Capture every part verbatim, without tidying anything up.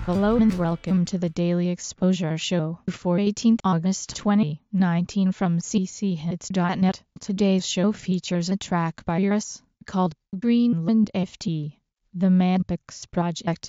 Hello and welcome to the Daily Exposure Show for eighteenth August twenty nineteen from c c hits dot net. Today's show features a track by Eurus called Greenland F T, the Manpix Project.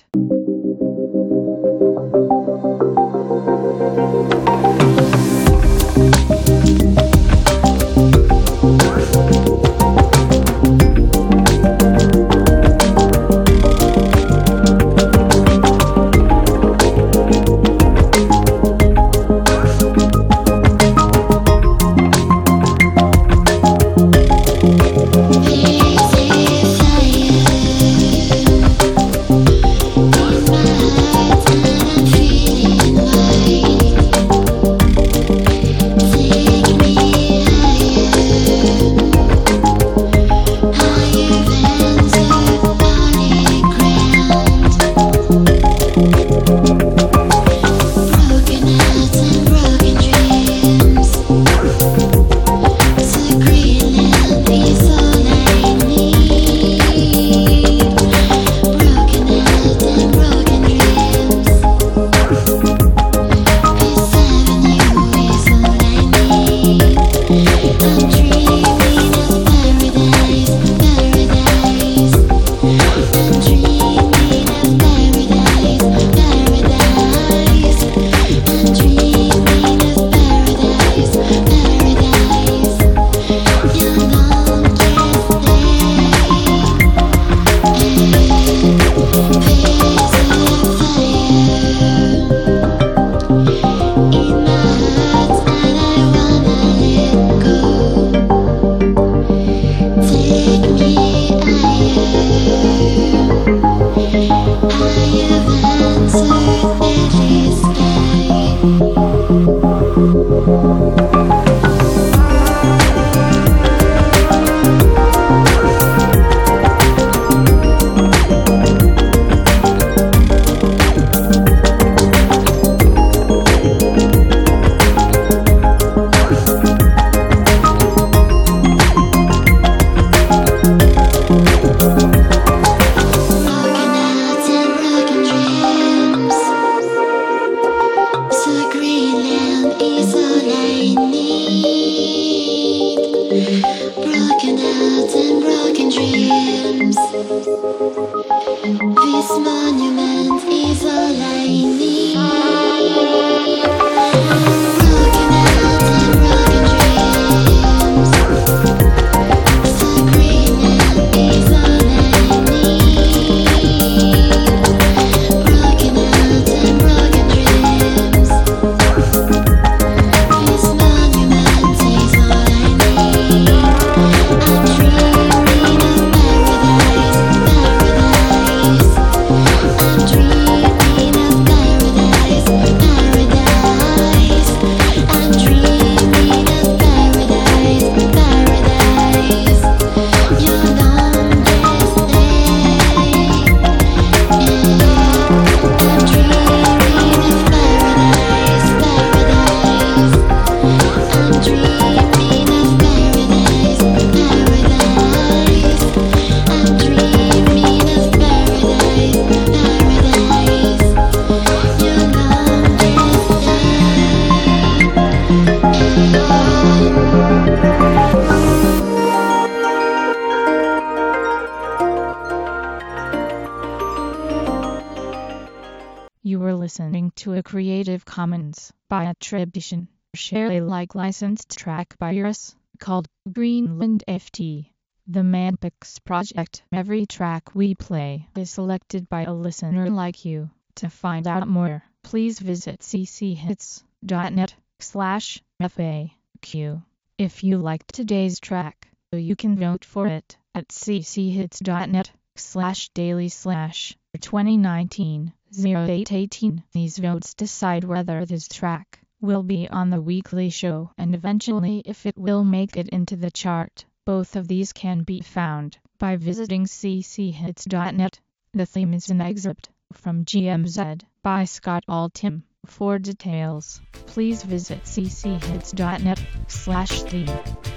Broken hearts and broken dreams. This monument is all I need. Broken hearts and broken dreams. So Greenland is all I need. Broken hearts and broken dreams. This monument is all I need. I'm dreaming of paradise, paradise. I'm dreaming of paradise, paradise. I'm dreaming of paradise, paradise. Your longest day. I'm dreaming of paradise, paradise. I'm dreaming of paradise, paradise. I'm dreaming of paradise, paradise. Your longest You were listening to a Creative Commons by attribution, share Alike licensed track by Eurus called Greenland F T, the Manpix Project. Every track we play is selected by a listener like you. To find out more, please visit c c hits dot net slash F A Q. If you liked today's track, you can vote for it at c c hits dot net slash daily slash twenty nineteen oh eight eighteen. These votes decide whether this track will be on the weekly show and eventually if it will make it into the chart. Both of these can be found by visiting c c hits dot net. The theme is an excerpt from G M Z by Scott Altham. For details, please visit c c hits dot net slash theme.